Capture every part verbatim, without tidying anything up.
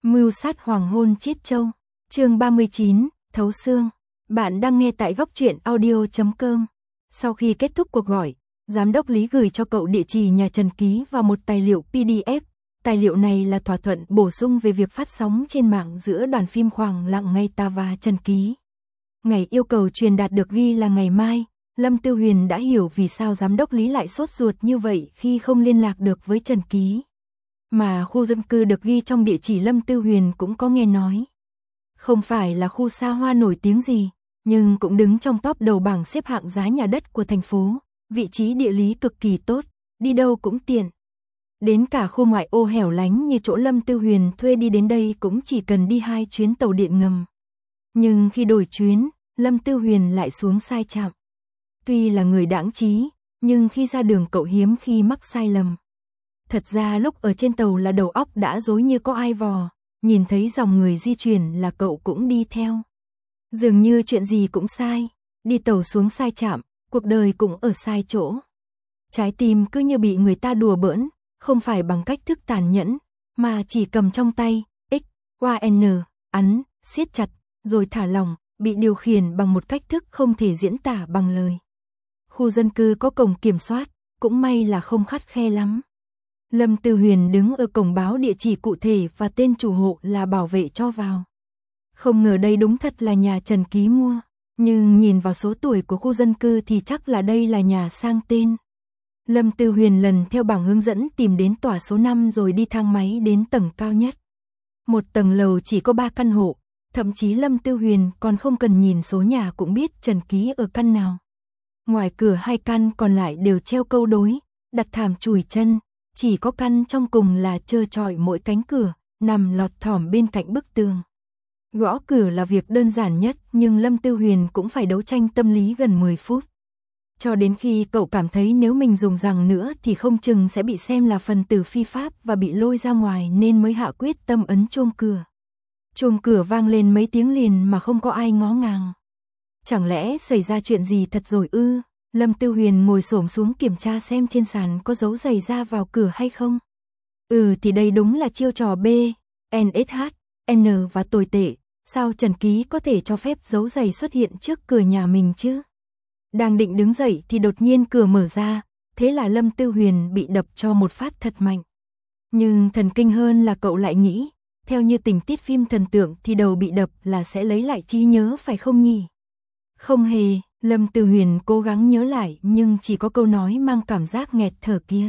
Mưu sát hoàng hôn Chiết Châu. Chương ba mươi chín, Thấu Xương. Bạn đang nghe tại góc truyện audio chấm com. Sau khi kết thúc cuộc gọi, giám đốc Lý gửi cho cậu địa chỉ nhà Trần Ký và một tài liệu pê đê ép. Tài liệu này là thỏa thuận bổ sung về việc phát sóng trên mạng giữa đoàn phim Khoảng Lặng Ngay Ta và Trần Ký. Ngày yêu cầu truyền đạt được ghi là ngày mai. Lâm Tư Huyền đã hiểu vì sao giám đốc Lý lại sốt ruột như vậy khi không liên lạc được với Trần Ký. Mà khu dân cư được ghi trong địa chỉ Lâm Tư Huyền cũng có nghe nói. Không phải là khu xa hoa nổi tiếng gì, nhưng cũng đứng trong top đầu bảng xếp hạng giá nhà đất của thành phố, vị trí địa lý cực kỳ tốt, đi đâu cũng tiện. Đến cả khu ngoại ô hẻo lánh như chỗ Lâm Tư Huyền thuê đi đến đây cũng chỉ cần đi hai chuyến tàu điện ngầm. Nhưng khi đổi chuyến, Lâm Tư Huyền lại xuống sai trạm. Tuy là người đãng trí, nhưng khi ra đường cậu hiếm khi mắc sai lầm. Thật ra lúc ở trên tàu là đầu óc đã rối như có ai vò, nhìn thấy dòng người di chuyển là cậu cũng đi theo. Dường như chuyện gì cũng sai, đi tàu xuống sai trạm, cuộc đời cũng ở sai chỗ. Trái tim cứ như bị người ta đùa bỡn, không phải bằng cách thức tàn nhẫn, mà chỉ cầm trong tay, X, Y, N, ấn, siết chặt, rồi thả lỏng, bị điều khiển bằng một cách thức không thể diễn tả bằng lời. Khu dân cư có cổng kiểm soát, cũng may là không khắt khe lắm. Lâm Tư Huyền đứng ở cổng báo địa chỉ cụ thể và tên chủ hộ là bảo vệ cho vào. Không ngờ đây đúng thật là nhà Trần Ký mua, nhưng nhìn vào số tuổi của khu dân cư thì chắc là đây là nhà sang tên. Lâm Tư Huyền lần theo bảng hướng dẫn tìm đến tòa số năm rồi đi thang máy đến tầng cao nhất. Một tầng lầu chỉ có ba căn hộ, thậm chí Lâm Tư Huyền còn không cần nhìn số nhà cũng biết Trần Ký ở căn nào. Ngoài cửa hai căn còn lại đều treo câu đối, đặt thảm chùi chân. Chỉ có căn trong cùng là trơ trọi mỗi cánh cửa, nằm lọt thỏm bên cạnh bức tường. Gõ cửa là việc đơn giản nhất nhưng Lâm Tư Huyền cũng phải đấu tranh tâm lý gần mười phút. Cho đến khi cậu cảm thấy nếu mình dùng rằng nữa thì không chừng sẽ bị xem là phần tử phi pháp và bị lôi ra ngoài nên mới hạ quyết tâm ấn chuông cửa. Chuông cửa vang lên mấy tiếng liền mà không có ai ngó ngàng. Chẳng lẽ xảy ra chuyện gì thật rồi ư? Lâm Tư Huyền ngồi xổm xuống kiểm tra xem trên sàn có dấu giày ra vào cửa hay không. Ừ thì đây đúng là chiêu trò B, N S H, N và tồi tệ. Sao Trần Ký có thể cho phép dấu giày xuất hiện trước cửa nhà mình chứ? Đang định đứng dậy thì đột nhiên cửa mở ra, thế là Lâm Tư Huyền bị đập cho một phát thật mạnh. Nhưng thần kinh hơn là cậu lại nghĩ, theo như tình tiết phim thần tượng thì đầu bị đập là sẽ lấy lại trí nhớ phải không nhỉ? Không hề. Lâm Tư Huyền cố gắng nhớ lại nhưng chỉ có câu nói mang cảm giác nghẹt thở kia.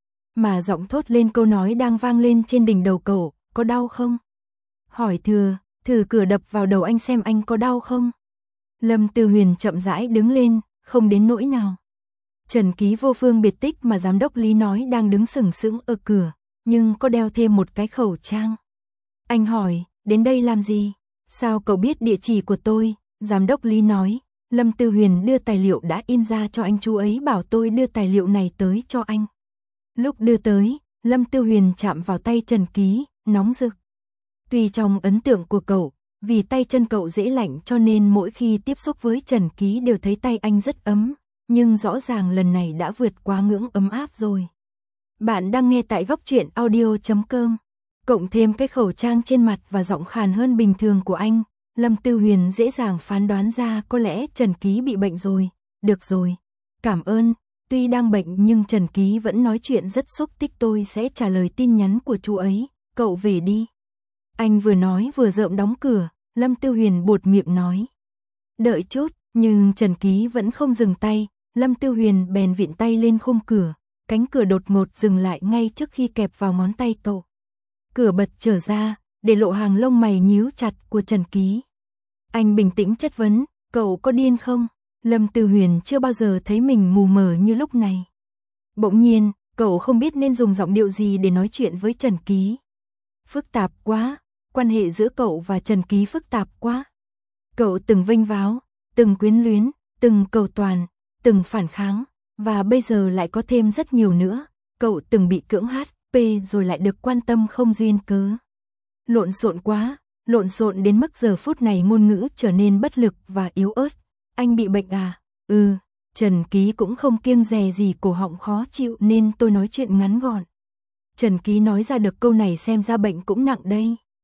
Mà giọng thốt lên câu nói đang vang lên trên đỉnh đầu cậu, có đau không? Hỏi thừa, thử cửa đập vào đầu anh xem anh có đau không? Lâm Tư Huyền chậm rãi đứng lên, không đến nỗi nào. Trần Ký vô phương biệt tích mà giám đốc Lý nói đang đứng sừng sững ở cửa, nhưng có đeo thêm một cái khẩu trang. Anh hỏi, đến đây làm gì? Sao cậu biết địa chỉ của tôi? Giám đốc Lý nói. Lâm Tư Huyền đưa tài liệu đã in ra cho anh, chú ấy bảo tôi đưa tài liệu này tới cho anh. Lúc đưa tới, Lâm Tư Huyền chạm vào tay Trần Ký, nóng rực. Tuy trong ấn tượng của cậu, vì tay chân cậu dễ lạnh cho nên mỗi khi tiếp xúc với Trần Ký đều thấy tay anh rất ấm, nhưng rõ ràng lần này đã vượt quá ngưỡng ấm áp rồi. Bạn đang nghe tại góc truyện audio chấm com. Cộng thêm cái khẩu trang trên mặt và giọng khàn hơn bình thường của anh. Lâm Tư Huyền dễ dàng phán đoán ra có lẽ Trần Ký bị bệnh rồi. Được rồi, cảm ơn. Tuy đang bệnh nhưng Trần Ký vẫn nói chuyện rất xúc tích, tôi sẽ trả lời tin nhắn của chú ấy. Cậu về đi. Anh vừa nói vừa rợm đóng cửa. Lâm Tư Huyền buột miệng nói. Đợi chút, nhưng Trần Ký vẫn không dừng tay. Lâm Tư Huyền bèn vịn tay lên khung cửa. Cánh cửa đột ngột dừng lại ngay trước khi kẹp vào ngón tay cậu. Cửa bật trở ra, để lộ hàng lông mày nhíu chặt của Trần Ký. Anh bình tĩnh chất vấn, cậu có điên không? Lâm Tư Huyền chưa bao giờ thấy mình mù mờ như lúc này. Bỗng nhiên, cậu không biết nên dùng giọng điệu gì để nói chuyện với Trần Ký. Phức tạp quá, quan hệ giữa cậu và Trần Ký phức tạp quá. Cậu từng vênh váo, từng quyến luyến, từng cầu toàn, từng phản kháng, và bây giờ lại có thêm rất nhiều nữa. Cậu từng bị cưỡng hát pê rồi lại được quan tâm không duyên cớ. Lộn xộn quá. Lộn xộn đến mức giờ phút này ngôn ngữ trở nên bất lực và yếu ớt. Anh bị bệnh à? Ừ, Trần Ký cũng không kiêng dè gì, cổ họng khó chịu nên tôi nói chuyện ngắn gọn. Trần Ký nói ra được câu này xem ra bệnh cũng nặng đây.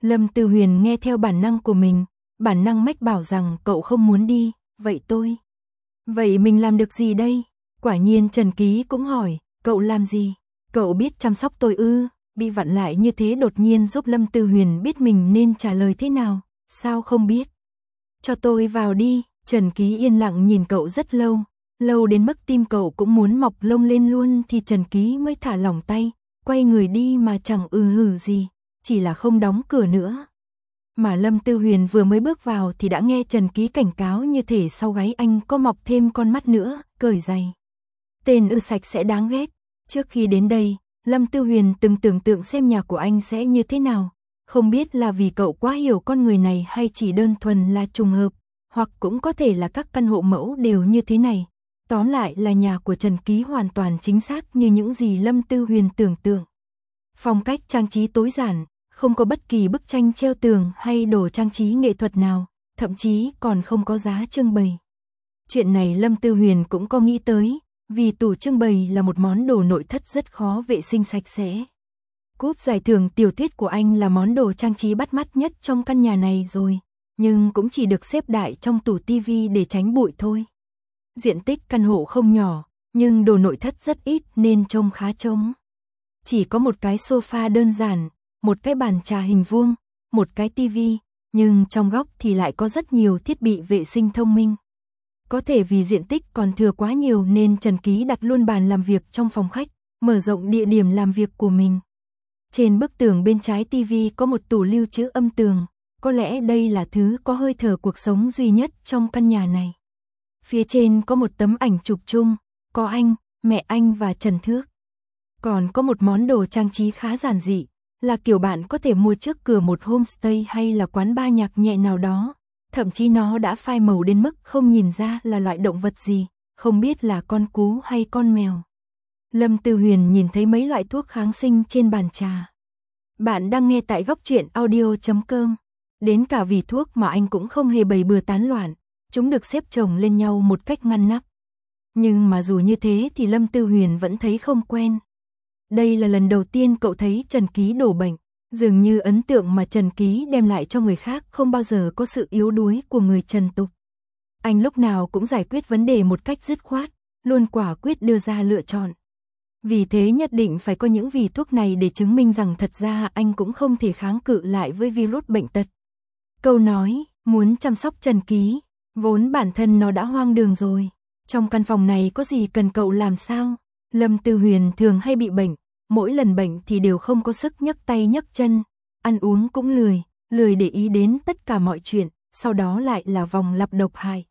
Lâm Tư Huyền nghe theo bản năng của mình, bản năng mách bảo rằng cậu không muốn đi, vậy tôi. Vậy mình làm được gì đây? Quả nhiên Trần Ký cũng hỏi, cậu làm gì? Cậu biết chăm sóc tôi ư? Bị vặn lại như thế đột nhiên giúp Lâm Tư Huyền biết mình nên trả lời thế nào, sao không biết? Cho tôi vào đi, Trần Ký yên lặng nhìn cậu rất lâu, lâu đến mức tim cậu cũng muốn mọc lông lên luôn thì Trần Ký mới thả lỏng tay, quay người đi mà chẳng ừ hử gì, chỉ là không đóng cửa nữa. Mà Lâm Tư Huyền vừa mới bước vào thì đã nghe Trần Ký cảnh cáo như thể sau gáy anh có mọc thêm con mắt nữa, cởi giày. Tên ư sạch sẽ đáng ghét. Trước khi đến đây, Lâm Tư Huyền từng tưởng tượng xem nhà của anh sẽ như thế nào. Không biết là vì cậu quá hiểu con người này hay chỉ đơn thuần là trùng hợp, hoặc cũng có thể là các căn hộ mẫu đều như thế này. Tóm lại là nhà của Trần Ký hoàn toàn chính xác như những gì Lâm Tư Huyền tưởng tượng. Phong cách trang trí tối giản, không có bất kỳ bức tranh treo tường hay đồ trang trí nghệ thuật nào, thậm chí còn không có giá trưng bày. Chuyện này Lâm Tư Huyền cũng có nghĩ tới, vì tủ trưng bày là một món đồ nội thất rất khó vệ sinh sạch sẽ. Cúp giải thưởng tiểu thuyết của anh là món đồ trang trí bắt mắt nhất trong căn nhà này rồi, nhưng cũng chỉ được xếp đại trong tủ tivi để tránh bụi thôi. Diện tích căn hộ không nhỏ, nhưng đồ nội thất rất ít nên trông khá trống. Chỉ có một cái sofa đơn giản, một cái bàn trà hình vuông, một cái tivi, nhưng trong góc thì lại có rất nhiều thiết bị vệ sinh thông minh. Có thể vì diện tích còn thừa quá nhiều nên Trần Ký đặt luôn bàn làm việc trong phòng khách, mở rộng địa điểm làm việc của mình. Trên bức tường bên trái tivi có một tủ lưu trữ âm tường, có lẽ đây là thứ có hơi thở cuộc sống duy nhất trong căn nhà này. Phía trên có một tấm ảnh chụp chung, có anh, mẹ anh và Trần Thước. Còn có một món đồ trang trí khá giản dị, là kiểu bạn có thể mua trước cửa một homestay hay là quán bar nhạc nhẹ nào đó. Thậm chí nó đã phai màu đến mức không nhìn ra là loại động vật gì, không biết là con cú hay con mèo. Lâm Tư Huyền nhìn thấy mấy loại thuốc kháng sinh trên bàn trà. Bạn đang nghe tại góc truyện audio chấm com. Đến cả vỉ thuốc mà anh cũng không hề bày bừa tán loạn, chúng được xếp chồng lên nhau một cách ngăn nắp. Nhưng mà dù như thế thì Lâm Tư Huyền vẫn thấy không quen. Đây là lần đầu tiên cậu thấy Trần Ký đổ bệnh. Dường như ấn tượng mà Trần Ký đem lại cho người khác không bao giờ có sự yếu đuối của người trần tục. Anh lúc nào cũng giải quyết vấn đề một cách dứt khoát, luôn quả quyết đưa ra lựa chọn. Vì thế nhất định phải có những vỉ thuốc này để chứng minh rằng thật ra anh cũng không thể kháng cự lại với virus bệnh tật. Câu nói, muốn chăm sóc Trần Ký, vốn bản thân nó đã hoang đường rồi. Trong căn phòng này có gì cần cậu làm sao? Lâm Tư Huyền thường hay bị bệnh. Mỗi lần bệnh thì đều không có sức nhấc tay nhấc chân, ăn uống cũng lười, lười để ý đến tất cả mọi chuyện, sau đó lại là vòng lặp độc hại.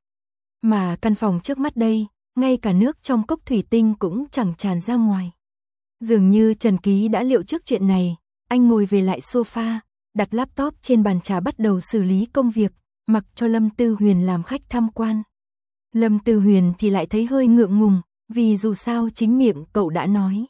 Mà căn phòng trước mắt đây, ngay cả nước trong cốc thủy tinh cũng chẳng tràn ra ngoài. Dường như Trần Ký đã liệu trước chuyện này, anh ngồi về lại sofa, đặt laptop trên bàn trà bắt đầu xử lý công việc, mặc cho Lâm Tư Huyền làm khách tham quan. Lâm Tư Huyền thì lại thấy hơi ngượng ngùng, vì dù sao chính miệng cậu đã nói.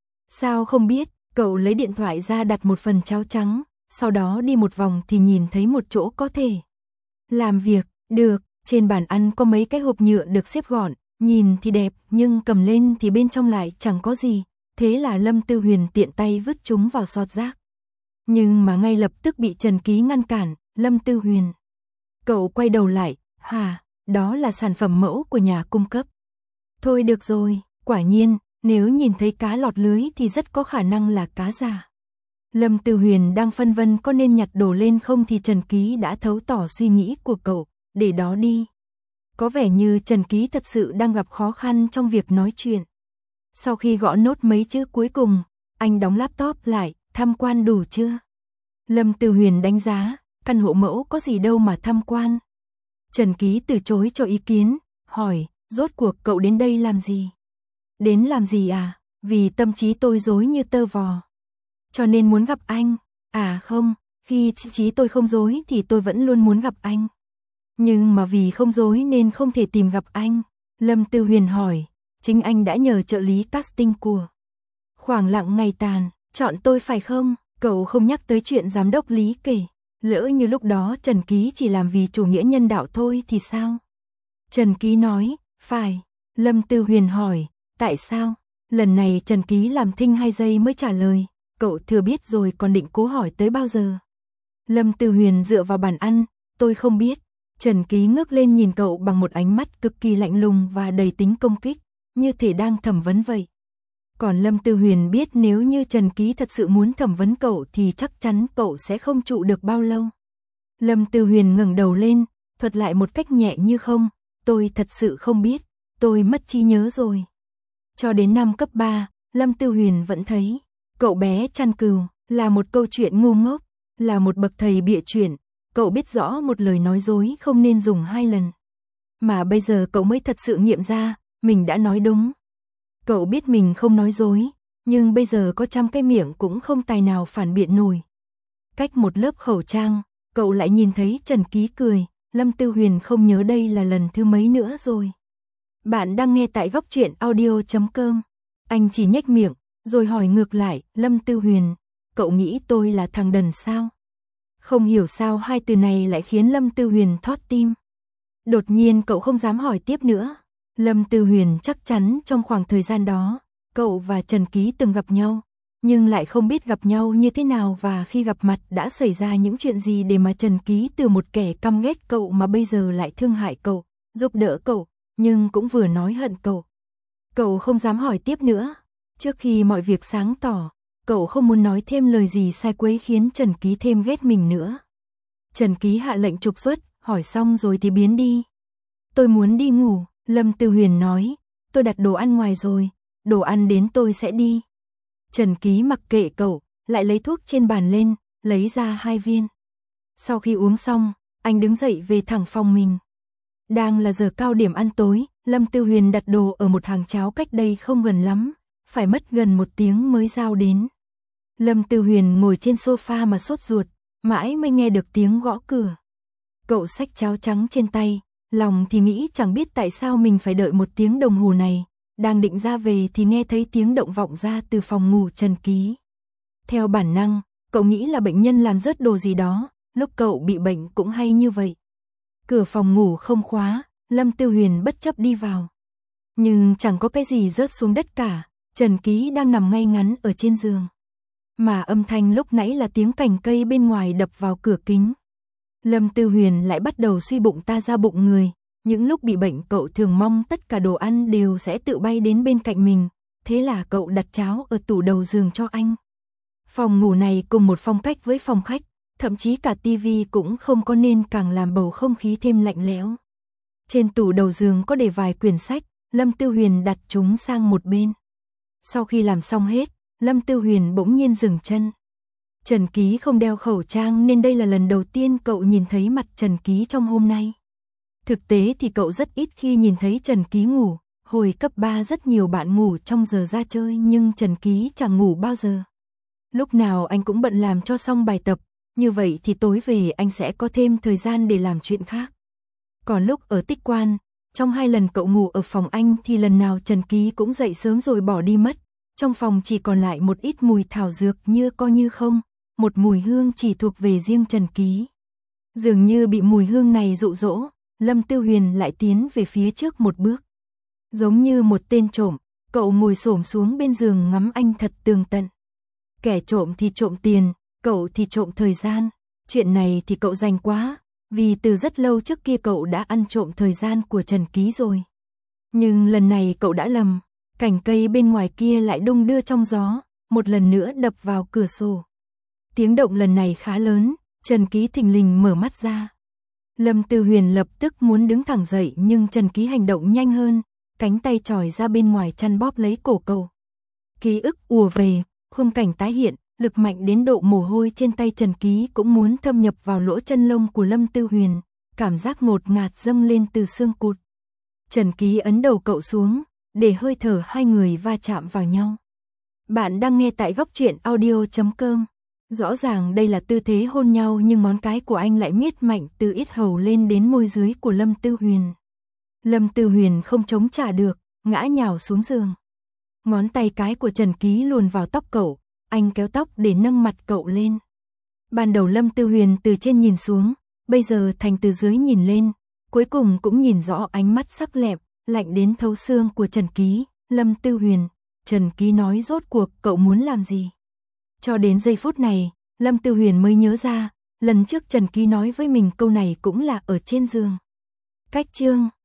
Sao không biết, cậu lấy điện thoại ra đặt một phần cháo trắng, sau đó đi một vòng thì nhìn thấy một chỗ có thể làm việc, được, trên bàn ăn có mấy cái hộp nhựa được xếp gọn, nhìn thì đẹp nhưng cầm lên thì bên trong lại chẳng có gì, thế là Lâm Tư Huyền tiện tay vứt chúng vào xọt rác. Nhưng mà ngay lập tức bị Trần Ký ngăn cản, Lâm Tư Huyền. Cậu quay đầu lại, hả, đó là sản phẩm mẫu của nhà cung cấp. Thôi được rồi, quả nhiên. Nếu nhìn thấy cá lọt lưới thì rất có khả năng là cá giả. Lâm Tư Huyền đang phân vân có nên nhặt đồ lên không thì Trần Ký đã thấu tỏ suy nghĩ của cậu, để đó đi. Có vẻ như Trần Ký thật sự đang gặp khó khăn trong việc nói chuyện. Sau khi gõ nốt mấy chữ cuối cùng, anh đóng laptop lại, tham quan đủ chưa? Lâm Tư Huyền đánh giá, căn hộ mẫu có gì đâu mà tham quan. Trần Ký từ chối cho ý kiến, hỏi, rốt cuộc cậu đến đây làm gì? Đến làm gì à? Vì tâm trí tôi rối như tơ vò. Cho nên muốn gặp anh. À không, khi trí tôi không rối thì tôi vẫn luôn muốn gặp anh. Nhưng mà vì không rối nên không thể tìm gặp anh. Lâm Tư Huyền hỏi, chính anh đã nhờ trợ lý casting của Khoảng Lặng Ngày Tàn, chọn tôi phải không? Cậu không nhắc tới chuyện giám đốc Lý kể. Lỡ như lúc đó Trần Ký chỉ làm vì chủ nghĩa nhân đạo thôi thì sao? Trần Ký nói, phải. Lâm Tư Huyền hỏi, tại sao? Lần này Trần Ký làm thinh hai giây mới trả lời, cậu thừa biết rồi còn định cố hỏi tới bao giờ? Lâm Tư Huyền dựa vào bàn ăn, tôi không biết. Trần Ký ngước lên nhìn cậu bằng một ánh mắt cực kỳ lạnh lùng và đầy tính công kích, như thể đang thẩm vấn vậy. Còn Lâm Tư Huyền biết nếu như Trần Ký thật sự muốn thẩm vấn cậu thì chắc chắn cậu sẽ không trụ được bao lâu. Lâm Tư Huyền ngẩng đầu lên, thuật lại một cách nhẹ như không, tôi thật sự không biết, tôi mất trí nhớ rồi. Cho đến năm cấp ba, Lâm Tư Huyền vẫn thấy, cậu bé chăn cừu, là một câu chuyện ngu ngốc, là một bậc thầy bịa chuyện, cậu biết rõ một lời nói dối không nên dùng hai lần. Mà bây giờ cậu mới thật sự nghiệm ra, mình đã nói đúng. Cậu biết mình không nói dối, nhưng bây giờ có trăm cái miệng cũng không tài nào phản biện nổi. Cách một lớp khẩu trang, cậu lại nhìn thấy Trần Ký cười, Lâm Tư Huyền không nhớ đây là lần thứ mấy nữa rồi. Bạn đang nghe tại góc truyện audio chấm com. Anh chỉ nhếch miệng, rồi hỏi ngược lại, Lâm Tư Huyền, cậu nghĩ tôi là thằng đần sao? Không hiểu sao hai từ này lại khiến Lâm Tư Huyền thót tim. Đột nhiên cậu không dám hỏi tiếp nữa. Lâm Tư Huyền chắc chắn trong khoảng thời gian đó, cậu và Trần Ký từng gặp nhau, nhưng lại không biết gặp nhau như thế nào và khi gặp mặt đã xảy ra những chuyện gì để mà Trần Ký từ một kẻ căm ghét cậu mà bây giờ lại thương hại cậu, giúp đỡ cậu, nhưng cũng vừa nói hận cậu. Cậu không dám hỏi tiếp nữa. Trước khi mọi việc sáng tỏ, cậu không muốn nói thêm lời gì sai quấy khiến Trần Ký thêm ghét mình nữa. Trần Ký hạ lệnh trục xuất, hỏi xong rồi thì biến đi. Tôi muốn đi ngủ, Lâm Tư Huyền nói, tôi đặt đồ ăn ngoài rồi, đồ ăn đến tôi sẽ đi. Trần Ký mặc kệ cậu, lại lấy thuốc trên bàn lên, lấy ra hai viên. Sau khi uống xong, anh đứng dậy về thẳng phòng mình. Đang là giờ cao điểm ăn tối, Lâm Tư Huyền đặt đồ ở một hàng cháo cách đây không gần lắm, phải mất gần một tiếng mới giao đến. Lâm Tư Huyền ngồi trên sofa mà sốt ruột, mãi mới nghe được tiếng gõ cửa. Cậu xách cháo trắng trên tay, lòng thì nghĩ chẳng biết tại sao mình phải đợi một tiếng đồng hồ này, đang định ra về thì nghe thấy tiếng động vọng ra từ phòng ngủ Trần Ký. Theo bản năng, cậu nghĩ là bệnh nhân làm rớt đồ gì đó, lúc cậu bị bệnh cũng hay như vậy. Cửa phòng ngủ không khóa, Lâm Tư Huyền bất chấp đi vào. Nhưng chẳng có cái gì rớt xuống đất cả, Trần Ký đang nằm ngay ngắn ở trên giường. Mà âm thanh lúc nãy là tiếng cành cây bên ngoài đập vào cửa kính. Lâm Tư Huyền lại bắt đầu suy bụng ta ra bụng người, những lúc bị bệnh cậu thường mong tất cả đồ ăn đều sẽ tự bay đến bên cạnh mình, thế là cậu đặt cháo ở tủ đầu giường cho anh. Phòng ngủ này cùng một phong cách với phòng khách, thậm chí cả tivi cũng không có nên càng làm bầu không khí thêm lạnh lẽo. Trên tủ đầu giường có để vài quyển sách, Lâm Tư Huyền đặt chúng sang một bên. Sau khi làm xong hết, Lâm Tư Huyền bỗng nhiên dừng chân. Trần Ký không đeo khẩu trang nên đây là lần đầu tiên cậu nhìn thấy mặt Trần Ký trong hôm nay. Thực tế thì cậu rất ít khi nhìn thấy Trần Ký ngủ, hồi cấp ba rất nhiều bạn ngủ trong giờ ra chơi nhưng Trần Ký chẳng ngủ bao giờ. Lúc nào anh cũng bận làm cho xong bài tập, như vậy thì tối về anh sẽ có thêm thời gian để làm chuyện khác. Còn lúc ở Tích Quan, trong hai lần cậu ngủ ở phòng anh thì lần nào Trần Ký cũng dậy sớm rồi bỏ đi mất. Trong phòng chỉ còn lại một ít mùi thảo dược như coi như không, một mùi hương chỉ thuộc về riêng Trần Ký. Dường như bị mùi hương này dụ dỗ, Lâm Tư Huyền lại tiến về phía trước một bước. Giống như một tên trộm, cậu ngồi xổm xuống bên giường ngắm anh thật tường tận. Kẻ trộm thì trộm tiền, cậu thì trộm thời gian. Chuyện này thì cậu rành quá, vì từ rất lâu trước kia cậu đã ăn trộm thời gian của Trần Ký rồi. Nhưng lần này cậu đã lầm, cành cây bên ngoài kia lại đung đưa trong gió, một lần nữa đập vào cửa sổ. Tiếng động lần này khá lớn, Trần Ký thình lình mở mắt ra. Lâm Tư Huyền lập tức muốn đứng thẳng dậy nhưng Trần Ký hành động nhanh hơn, cánh tay chòi ra bên ngoài chăn bóp lấy cổ cậu. Ký ức ùa về, khung cảnh tái hiện, lực mạnh đến độ mồ hôi trên tay Trần Ký cũng muốn thâm nhập vào lỗ chân lông của Lâm Tư Huyền, cảm giác ngột ngạt dâng lên từ xương cụt. Trần Ký ấn đầu cậu xuống, để hơi thở hai người va chạm vào nhau. Bạn đang nghe tại góc truyện audio chấm com. Rõ ràng đây là tư thế hôn nhau nhưng ngón cái của anh lại miết mạnh từ yết hầu lên đến môi dưới của Lâm Tư Huyền. Lâm Tư Huyền không chống trả được, ngã nhào xuống giường. Ngón tay cái của Trần Ký luồn vào tóc cậu, anh kéo tóc để nâng mặt cậu lên. Ban đầu Lâm Tư Huyền từ trên nhìn xuống, bây giờ thành từ dưới nhìn lên, cuối cùng cũng nhìn rõ ánh mắt sắc lẹm, lạnh đến thấu xương của Trần Ký. Lâm Tư Huyền, Trần Ký nói rốt cuộc cậu muốn làm gì? Cho đến giây phút này, Lâm Tư Huyền mới nhớ ra, Lần trước Trần Ký nói với mình câu này cũng là ở trên giường. Cách chương